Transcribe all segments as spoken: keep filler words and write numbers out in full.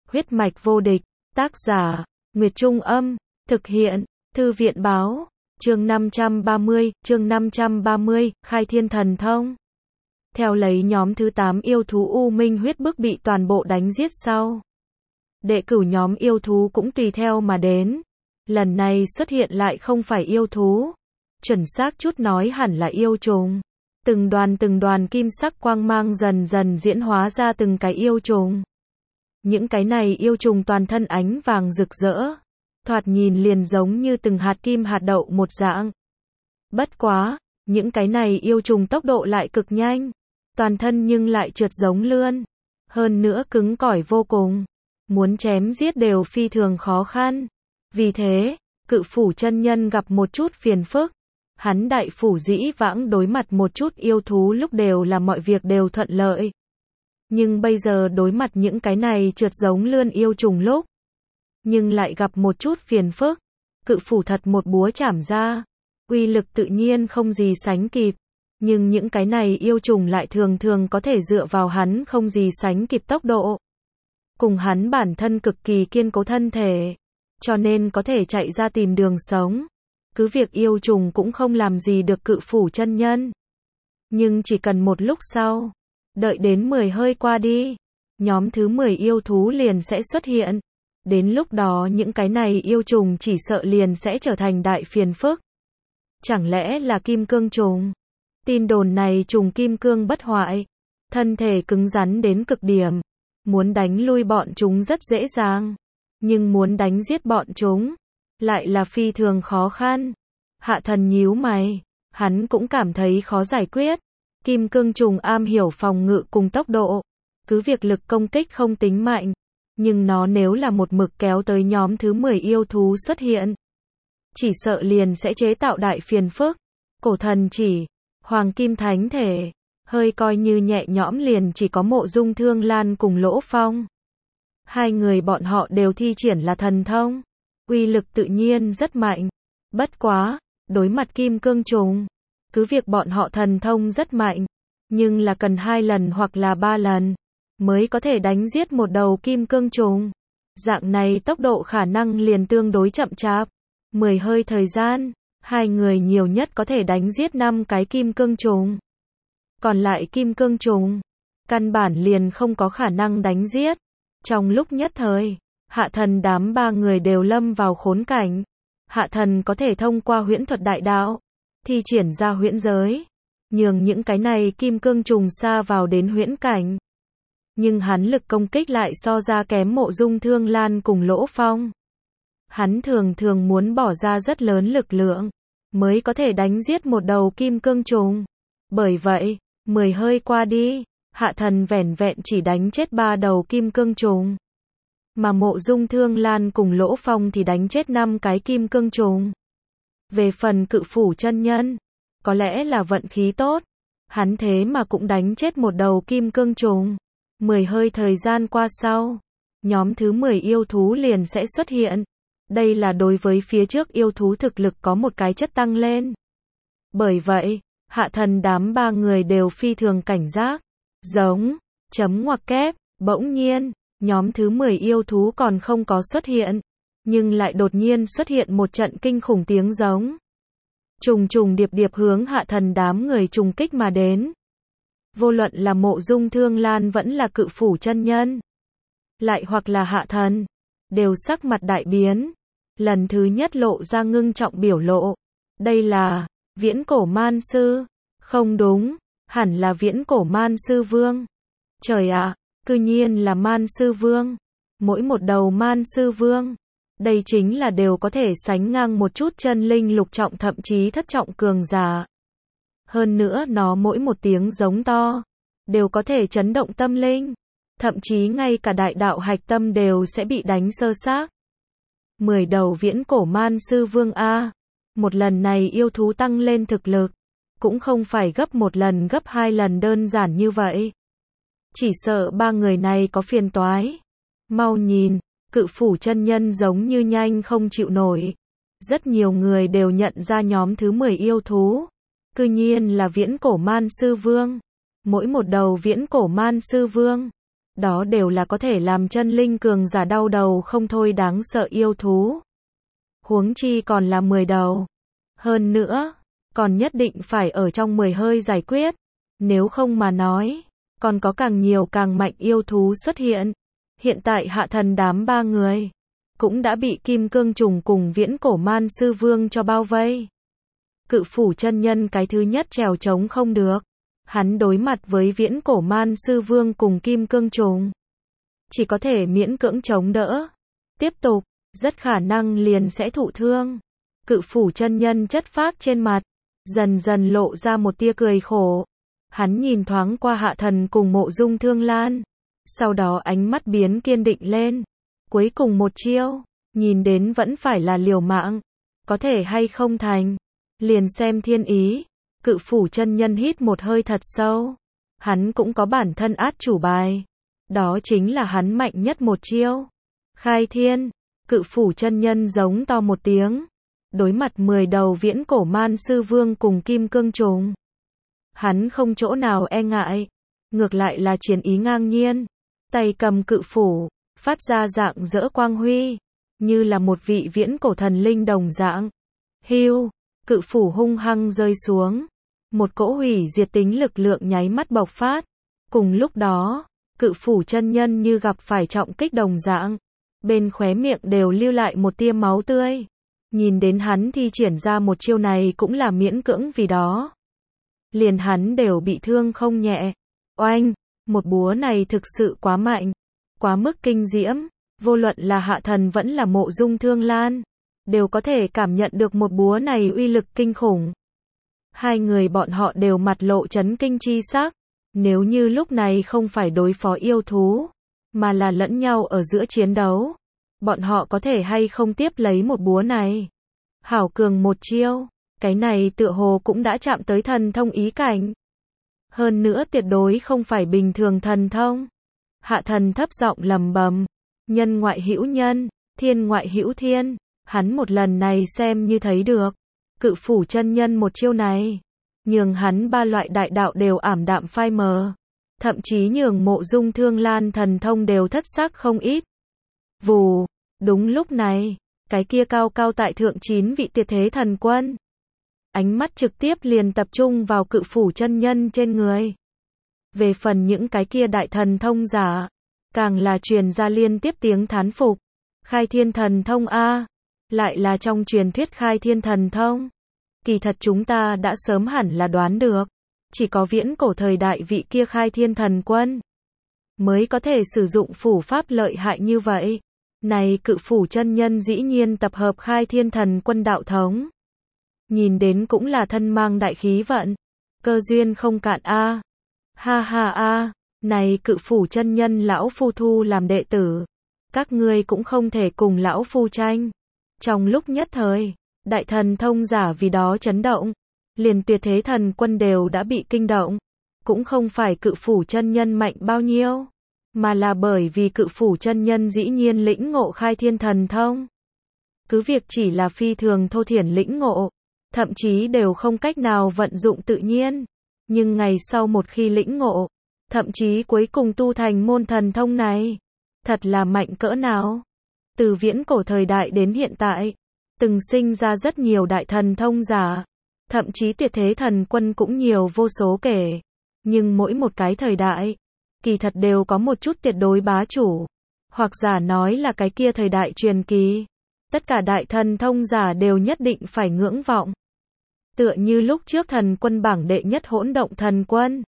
Huyết mạch vô địch, tác giả, Nguyệt Trung Âm, thực hiện, Thư viện Báo, chương năm trăm ba mươi, chương năm trăm ba mươi, khai thiên thần thông. Theo lấy nhóm thứ tám yêu thú U Minh huyết bức bị toàn bộ đánh giết sau. Đệ cửu nhóm yêu thú cũng tùy theo mà đến. Lần này xuất hiện lại không phải yêu thú. Chuẩn xác chút nói hẳn là yêu trùng. Từng đoàn từng đoàn kim sắc quang mang dần dần diễn hóa ra từng cái yêu trùng. Những cái này yêu trùng toàn thân ánh vàng rực rỡ. Thoạt nhìn liền giống như từng hạt kim hạt đậu một dạng. Bất quá, những cái này yêu trùng tốc độ lại cực nhanh. Toàn thân nhưng lại trượt giống lươn. Hơn nữa cứng cỏi vô cùng. Muốn chém giết đều phi thường khó khăn. Vì thế, Cự Phủ chân nhân gặp một chút phiền phức. Hắn đại phủ dĩ vãng đối mặt một chút yêu thú lúc đều là mọi việc đều thuận lợi. Nhưng bây giờ đối mặt những cái này trượt giống lươn yêu trùng lúc. Nhưng lại gặp một chút phiền phức. Cự Phủ thật một búa chảm ra. Uy lực tự nhiên không gì sánh kịp. Nhưng những cái này yêu trùng lại thường thường có thể dựa vào hắn không gì sánh kịp tốc độ. Cùng hắn bản thân cực kỳ kiên cố thân thể. Cho nên có thể chạy ra tìm đường sống. Cứ việc yêu trùng cũng không làm gì được Cự Phủ chân nhân. Nhưng chỉ cần một lúc sau. Đợi đến mười hơi qua đi. Nhóm thứ mười yêu thú liền sẽ xuất hiện. Đến lúc đó những cái này yêu trùng chỉ sợ liền sẽ trở thành đại phiền phức. Chẳng lẽ là kim cương trùng? Tin đồn này trùng kim cương bất hoại. Thân thể cứng rắn đến cực điểm. Muốn đánh lui bọn chúng rất dễ dàng. Nhưng muốn đánh giết bọn chúng. Lại là phi thường khó khăn. Hạ Thần nhíu mày. Hắn cũng cảm thấy khó giải quyết. Kim cương trùng am hiểu phòng ngự cùng tốc độ. Cứ việc lực công kích không tính mạnh. Nhưng nó nếu là một mực kéo tới nhóm thứ mười yêu thú xuất hiện. Chỉ sợ liền sẽ chế tạo đại phiền phức. Cổ thần chỉ. Hoàng kim thánh thể. Hơi coi như nhẹ nhõm liền chỉ có Mộ Dung Thương Lan cùng Lỗ Phong. Hai người bọn họ đều thi triển là thần thông. Uy lực tự nhiên rất mạnh. Bất quá, đối mặt kim cương trùng. Cứ việc bọn họ thần thông rất mạnh. Nhưng là cần hai lần hoặc là ba lần. Mới có thể đánh giết một đầu kim cương trùng. Dạng này tốc độ khả năng liền tương đối chậm chạp. Mười hơi thời gian. Hai người nhiều nhất có thể đánh giết năm cái kim cương trùng. Còn lại kim cương trùng. Căn bản liền không có khả năng đánh giết. Trong lúc nhất thời. Hạ Thần đám ba người đều lâm vào khốn cảnh. Hạ Thần có thể thông qua huyễn thuật đại đạo. Thi triển ra huyễn giới. Nhường những cái này kim cương trùng xa vào đến huyễn cảnh. Nhưng hắn lực công kích lại so ra kém Mộ Dung Thương Lan cùng Lỗ Phong. Hắn thường thường muốn bỏ ra rất lớn lực lượng. Mới có thể đánh giết một đầu kim cương trùng. Bởi vậy, mười hơi qua đi. Hạ Thần vẻn vẹn chỉ đánh chết ba đầu kim cương trùng. Mà Mộ Dung Thương Lan cùng Lỗ Phong thì đánh chết năm cái kim cương trùng. Về phần Cự Phủ chân nhân. Có lẽ là vận khí tốt. Hắn thế mà cũng đánh chết một đầu kim cương trùng. Mười hơi thời gian qua sau. Nhóm thứ mười yêu thú liền sẽ xuất hiện. Đây là đối với phía trước yêu thú thực lực có một cái chất tăng lên. Bởi vậy, Hạ Thần đám ba người đều phi thường cảnh giác. Giống, chấm ngoặc kép, bỗng nhiên, nhóm thứ mười yêu thú còn không có xuất hiện. Nhưng lại đột nhiên xuất hiện một trận kinh khủng tiếng giống. Trùng trùng điệp điệp hướng Hạ Thần đám người trùng kích mà đến. Vô luận là Mộ Dung Thương Lan vẫn là Cự Phủ chân nhân. Lại hoặc là Hạ Thần. Đều sắc mặt đại biến. Lần thứ nhất lộ ra ngưng trọng biểu lộ. Đây là Viễn Cổ Man Sư. Không đúng. Hẳn là Viễn Cổ Man Sư Vương. Trời ạ, cư nhiên là Man Sư Vương. Mỗi một đầu Man Sư Vương. Đây chính là đều có thể sánh ngang một chút chân linh lục trọng thậm chí thất trọng cường giả. Hơn nữa nó mỗi một tiếng giống to. Đều có thể chấn động tâm linh. Thậm chí ngay cả đại đạo hạch tâm đều sẽ bị đánh sơ xác. Mười đầu Viễn Cổ Man Sư Vương A. Một lần này yêu thú tăng lên thực lực. Cũng không phải gấp một lần gấp hai lần đơn giản như vậy. Chỉ sợ ba người này có phiền toái. Mau nhìn, Cự Phủ chân nhân giống như nhanh không chịu nổi. Rất nhiều người đều nhận ra nhóm thứ mười yêu thú. Cư nhiên là Viễn Cổ Man Sư Vương. Mỗi một đầu Viễn Cổ Man Sư Vương đó đều là có thể làm chân linh cường giả đau đầu không thôi đáng sợ yêu thú. Huống chi còn là mười đầu. Hơn nữa, còn nhất định phải ở trong mười hơi giải quyết. Nếu không mà nói, còn có càng nhiều càng mạnh yêu thú xuất hiện. Hiện tại hạ thần đám ba người, cũng đã bị kim cương trùng cùng viễn cổ man sư vương cho bao vây. Cự phủ chân nhân cái thứ nhất trèo trống không được. Hắn đối mặt với viễn cổ man sư vương cùng kim cương trùng. Chỉ có thể miễn cưỡng chống đỡ. Tiếp tục, rất khả năng liền sẽ thụ thương. Cự phủ chân nhân chất phác trên mặt, dần dần lộ ra một tia cười khổ. Hắn nhìn thoáng qua hạ thần cùng Mộ Dung Thương Lan. Sau đó ánh mắt biến kiên định lên. Cuối cùng một chiêu, nhìn đến vẫn phải là liều mạng. Có thể hay không thành, liền xem thiên ý. Cự phủ chân nhân hít một hơi thật sâu. Hắn cũng có bản thân át chủ bài. Đó chính là hắn mạnh nhất một chiêu. Khai thiên, cự phủ chân nhân giống to một tiếng. Đối mặt mười đầu viễn cổ man sư vương cùng kim cương trùng. Hắn không chỗ nào e ngại. Ngược lại là chiến ý ngang nhiên. Tay cầm cự phủ, phát ra dạng dỡ quang huy. Như là một vị viễn cổ thần linh đồng dạng. Hưu, cự phủ hung hăng rơi xuống. Một cỗ hủy diệt tính lực lượng nháy mắt bộc phát. Cùng lúc đó, cự phủ chân nhân như gặp phải trọng kích đồng dạng. Bên khóe miệng đều lưu lại một tia máu tươi. Nhìn đến hắn thi triển ra một chiêu này cũng là miễn cưỡng vì đó. Liền hắn đều bị thương không nhẹ. Oanh, một búa này thực sự quá mạnh. Quá mức kinh diễm. Vô luận là hạ thần vẫn là Mộ Dung Thương Lan. Đều có thể cảm nhận được một búa này uy lực kinh khủng. Hai người bọn họ đều mặt lộ chấn kinh chi sắc. Nếu như lúc này không phải đối phó yêu thú, mà là lẫn nhau ở giữa chiến đấu, bọn họ có thể hay không tiếp lấy một búa này. Hảo cường một chiêu, cái này tựa hồ cũng đã chạm tới thần thông ý cảnh. Hơn nữa tuyệt đối không phải bình thường thần thông. Hạ thần thấp giọng lầm bầm, nhân ngoại hữu nhân, thiên ngoại hữu thiên, hắn một lần này xem như thấy được. Cự phủ chân nhân một chiêu này, nhường hắn ba loại đại đạo đều ảm đạm phai mờ. Thậm chí nhường Mộ Dung Thương Lan thần thông đều thất sắc không ít. Vù, đúng lúc này, cái kia cao cao tại thượng chín vị tuyệt thế thần quân. Ánh mắt trực tiếp liền tập trung vào cự phủ chân nhân trên người. Về phần những cái kia đại thần thông giả, càng là truyền ra liên tiếp tiếng thán phục. Khai thiên thần thông A, lại là trong truyền thuyết khai thiên thần thông. Kỳ thật chúng ta đã sớm hẳn là đoán được. Chỉ có viễn cổ thời đại vị kia khai thiên thần quân mới có thể sử dụng phủ pháp lợi hại như vậy. Này cự phủ chân nhân dĩ nhiên tập hợp khai thiên thần quân đạo thống. Nhìn đến cũng là thân mang đại khí vận. Cơ duyên không cạn a. Ha ha a, này cự phủ chân nhân lão phu thu làm đệ tử. Các ngươi cũng không thể cùng lão phu tranh. Trong lúc nhất thời, đại thần thông giả vì đó chấn động. Liền tuyệt thế thần quân đều đã bị kinh động. Cũng không phải cự phủ chân nhân mạnh bao nhiêu, mà là bởi vì cự phủ chân nhân dĩ nhiên lĩnh ngộ khai thiên thần thông. Cứ việc chỉ là phi thường thô thiển lĩnh ngộ, thậm chí đều không cách nào vận dụng tự nhiên. Nhưng ngày sau một khi lĩnh ngộ, thậm chí cuối cùng tu thành môn thần thông này, thật là mạnh cỡ nào. Từ viễn cổ thời đại đến hiện tại, từng sinh ra rất nhiều đại thần thông giả. Thậm chí tuyệt thế thần quân cũng nhiều vô số kể. Nhưng mỗi một cái thời đại, kỳ thật đều có một chút tuyệt đối bá chủ. Hoặc giả nói là cái kia thời đại truyền kỳ. Tất cả đại thần thông giả đều nhất định phải ngưỡng vọng. Tựa như lúc trước thần quân bảng đệ nhất hỗn động thần quân.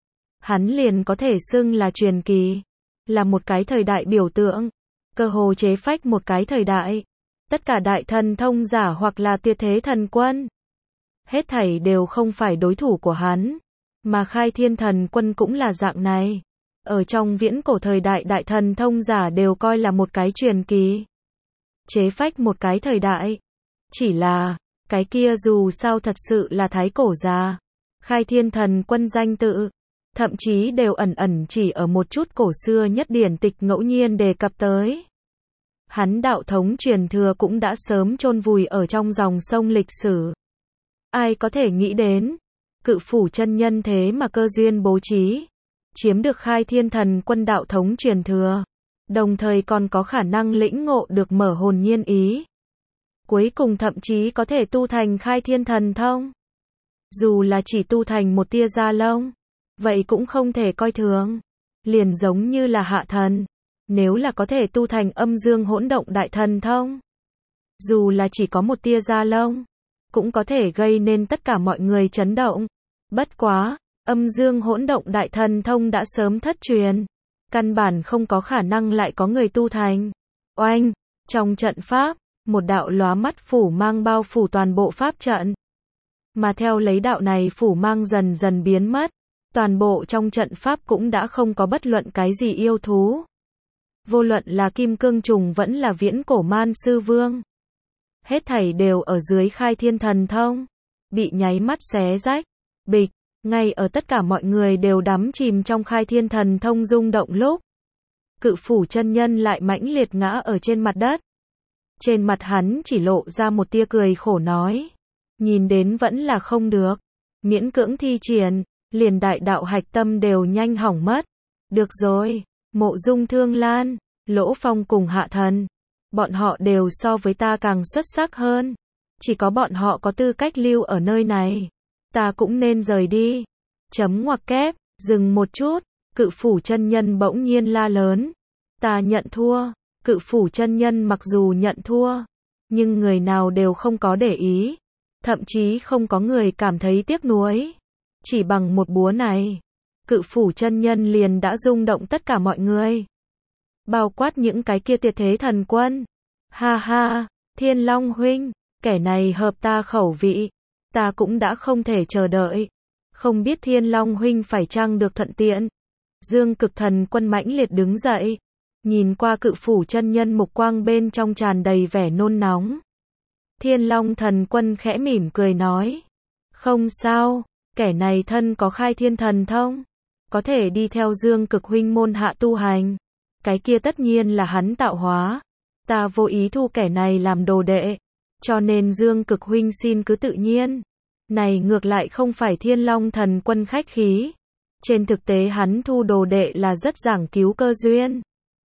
Hắn liền có thể xưng là truyền kỳ. Là một cái thời đại biểu tượng. Cơ hồ chế phách một cái thời đại. Tất cả đại thần thông giả hoặc là tuyệt thế thần quân. Hết thảy đều không phải đối thủ của hắn. Mà khai thiên thần quân cũng là dạng này. Ở trong viễn cổ thời đại đại thần thông giả đều coi là một cái truyền kỳ. Chế phách một cái thời đại. Chỉ là, cái kia dù sao thật sự là thái cổ già. Khai thiên thần quân danh tự. Thậm chí đều ẩn ẩn chỉ ở một chút cổ xưa nhất điển tịch ngẫu nhiên đề cập tới. Hắn đạo thống truyền thừa cũng đã sớm chôn vùi ở trong dòng sông lịch sử. Ai có thể nghĩ đến, cự phủ chân nhân thế mà cơ duyên bố trí. chiếm được Khai Thiên Thần Quân đạo thống truyền thừa, đồng thời còn có khả năng lĩnh ngộ được Mở Hồn Nhiên Ý. Cuối cùng thậm chí có thể tu thành Khai Thiên Thần Thông. Dù là chỉ tu thành một tia da lông, vậy cũng không thể coi thường. Liền giống như là Hạ Thần, nếu là có thể tu thành Âm Dương Hỗn Động Đại Thần Thông, dù là chỉ có một tia da lông, cũng có thể gây nên tất cả mọi người chấn động. Bất quá, Âm Dương Hỗn Động Đại Thần Thông đã sớm thất truyền, căn bản không có khả năng lại có người tu thành. Oanh, trong trận pháp, một đạo lóa mắt phủ mang bao phủ toàn bộ pháp trận. Mà theo lấy đạo này phủ mang dần dần biến mất, toàn bộ trong trận pháp cũng đã không có bất luận cái gì yêu thú. Vô luận là Kim Cương Trùng vẫn là Viễn Cổ Man Sư Vương, hết thảy đều ở dưới Khai Thiên Thần Thông, bị nháy mắt xé rách. Bịch, ngay ở tất cả mọi người đều đắm chìm trong Khai Thiên Thần Thông rung động lúc, Cự Phủ chân nhân lại mãnh liệt ngã ở trên mặt đất. Trên mặt hắn chỉ lộ ra một tia cười khổ nói, nhìn đến vẫn là không được, miễn cưỡng thi triển, liền đại đạo hạch tâm đều nhanh hỏng mất. Được rồi, Mộ Dung Thương Lan, Lỗ Phong cùng Hạ Thần, bọn họ đều so với ta càng xuất sắc hơn, chỉ có bọn họ có tư cách lưu ở nơi này, ta cũng nên rời đi. Chấm ngoặc kép, dừng một chút, Cự Phủ chân nhân bỗng nhiên la lớn, ta nhận thua. Cự Phủ chân nhân mặc dù nhận thua, nhưng người nào đều không có để ý, thậm chí không có người cảm thấy tiếc nuối. Chỉ bằng một búa này, Cự Phủ chân nhân liền đã rung động tất cả mọi người, bao quát những cái kia tuyệt thế thần quân. Ha ha, Thiên Long huynh, kẻ này hợp ta khẩu vị, ta cũng đã không thể chờ đợi. Không biết Thiên Long huynh phải chăng được thuận tiện. Dương Cực Thần Quân mãnh liệt đứng dậy, nhìn qua Cự Phủ chân nhân, mục quang bên trong tràn đầy vẻ nôn nóng. Thiên Long Thần Quân khẽ mỉm cười nói, không sao, kẻ này thân có Khai Thiên Thần Thông, có thể đi theo Dương Cực huynh môn hạ tu hành, cái kia tất nhiên là hắn tạo hóa, ta vô ý thu kẻ này làm đồ đệ, cho nên Dương Cực huynh xin cứ tự nhiên. Này ngược lại không phải Thiên Long Thần Quân khách khí, trên thực tế hắn thu đồ đệ là rất giảng cứu cơ duyên.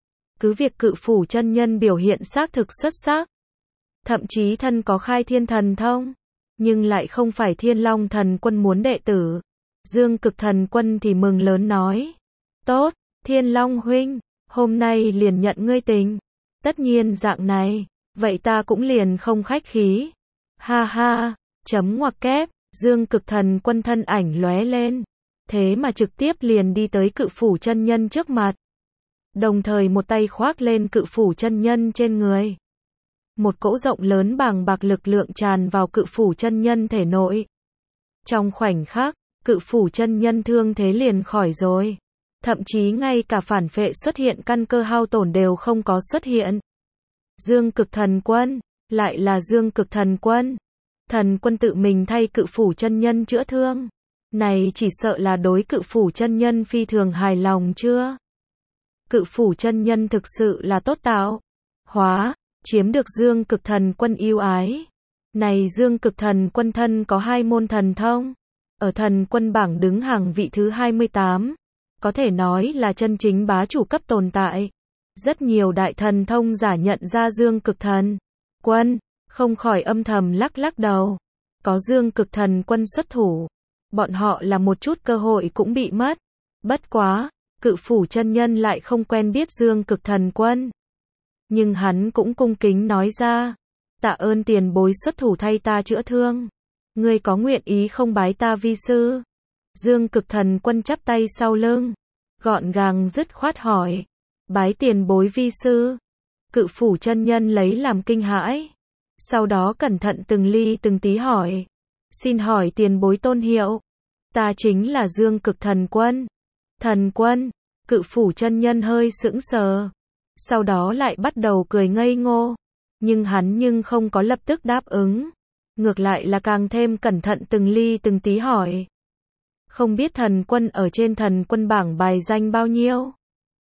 Cứ việc Cự Phủ chân nhân biểu hiện xác thực xuất sắc, thậm chí thân có Khai Thiên Thần Thông, nhưng lại không phải Thiên Long Thần Quân muốn đệ tử. Dương Cực Thần Quân thì mừng lớn nói, tốt, Thiên Long huynh, hôm nay liền nhận ngươi tình. Tất nhiên dạng này, vậy ta cũng liền không khách khí. Ha ha, chấm ngoặc kép, Dương Cực Thần Quân thân ảnh lóe lên, thế mà trực tiếp liền đi tới Cự Phủ chân nhân trước mặt, đồng thời một tay khoác lên Cự Phủ chân nhân trên người. Một cỗ rộng lớn bàng bạc lực lượng tràn vào Cự Phủ chân nhân thể nội. Trong khoảnh khắc, Cự Phủ chân nhân thương thế liền khỏi rồi, thậm chí ngay cả phản phệ xuất hiện căn cơ hao tổn đều không có xuất hiện. Dương Cực Thần Quân, lại là Dương Cực Thần Quân. Thần Quân tự mình thay Cự Phủ chân nhân chữa thương, này chỉ sợ là đối Cự Phủ chân nhân phi thường hài lòng chưa? Cự Phủ chân nhân thực sự là tốt tạo hóa, chiếm được Dương Cực Thần Quân yêu ái. Này Dương Cực Thần Quân thân có hai môn thần thông, ở thần quân bảng đứng hàng vị thứ hai mươi tám, có thể nói là chân chính bá chủ cấp tồn tại. Rất nhiều đại thần thông giả nhận ra Dương Cực Thần Quân, không khỏi âm thầm lắc lắc đầu. Có Dương Cực Thần Quân xuất thủ, bọn họ là một chút cơ hội cũng bị mất. Bất quá, Cự Phủ chân nhân lại không quen biết Dương Cực Thần Quân, nhưng hắn cũng cung kính nói ra, tạ ơn tiền bối xuất thủ thay ta chữa thương, ngươi có nguyện ý không bái ta vi sư? Dương Cực Thần Quân chắp tay sau lưng, gọn gàng dứt khoát hỏi, bái tiền bối vi sư? Cự Phủ chân nhân lấy làm kinh hãi, sau đó cẩn thận từng ly từng tí hỏi, xin hỏi tiền bối tôn hiệu? Ta chính là Dương Cực Thần Quân. Thần Quân? Cự Phủ chân nhân hơi sững sờ, sau đó lại bắt đầu cười ngây ngô, nhưng hắn nhưng không có lập tức đáp ứng, ngược lại là càng thêm cẩn thận từng ly từng tí hỏi, không biết Thần Quân ở trên thần quân bảng bài danh bao nhiêu?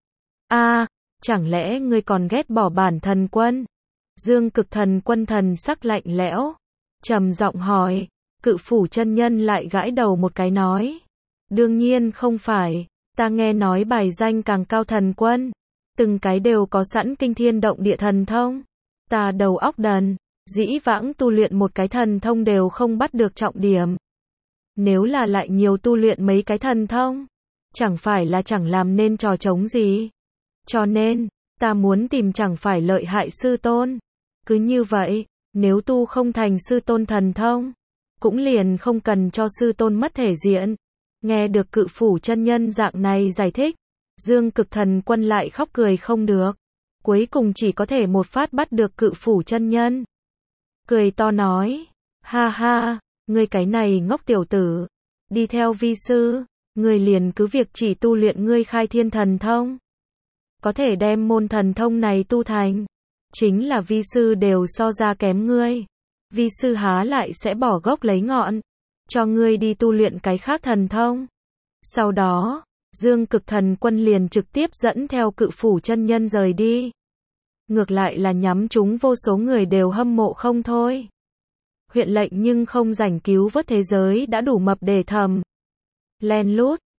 A, à, chẳng lẽ ngươi còn ghét bỏ bản Thần Quân? Dương Cực Thần Quân thần sắc lạnh lẽo, trầm giọng hỏi. Cự Phủ chân nhân lại gãi đầu một cái nói, đương nhiên không phải, Ta nghe nói bài danh càng cao thần quân, từng cái đều có sẵn kinh thiên động địa thần thông. Ta đầu óc đần, dĩ vãng tu luyện một cái thần thông đều không bắt được trọng điểm. Nếu là lại nhiều tu luyện mấy cái thần thông, chẳng phải là chẳng làm nên trò trống gì. Cho nên, ta muốn tìm chẳng phải lợi hại sư tôn. Cứ như vậy, nếu tu không thành sư tôn thần thông, cũng liền không cần cho sư tôn mất thể diện. Nghe được Cự Phủ chân nhân dạng này giải thích, Dương Cực Thần Quân lại khóc cười không được. Cuối cùng chỉ có thể một phát bắt được Cự Phủ chân nhân. Cười to nói, ha ha, ngươi cái này ngốc tiểu tử, đi theo vi sư, ngươi liền cứ việc chỉ tu luyện ngươi khai thiên thần thông. Có thể đem môn thần thông này tu thành, chính là vi sư đều so ra kém ngươi. Vi sư há lại sẽ bỏ gốc lấy ngọn, cho ngươi đi tu luyện cái khác thần thông. Sau đó, Dương Cực Thần Quân liền trực tiếp dẫn theo Cự Phủ chân nhân rời đi. Ngược lại là nhắm chúng vô số người đều hâm mộ không thôi. Huyện lệnh nhưng không rảnh cứu vớt thế giới đã đủ mập để thầm. Len lút,